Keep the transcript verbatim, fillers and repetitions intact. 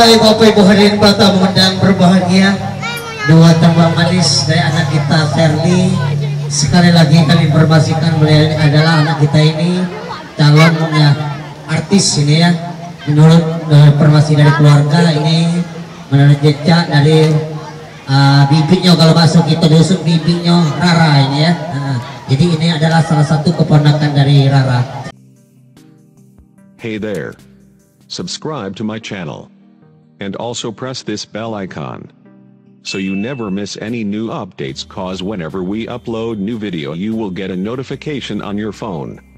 Bapak Ibu Bapak Ibu hadirin para tamu dan berbahagia, dua tambah manis dari anak kita Sherly. Sekali lagi kami informasikan beliau ini adalah anak kita ini calon ya, artis ini ya. Menurut uh, informasi dari keluarga ini, menurut jejak dari uh, bibinya, kalau masuk itu dusun bibinya Rara ini ya. Uh, jadi ini adalah salah satu keponakan dari Rara. Hey there. Subscribe to my channel. And also press this bell icon. So you never miss any new updates, cause whenever we upload new video you will get a notification on your phone.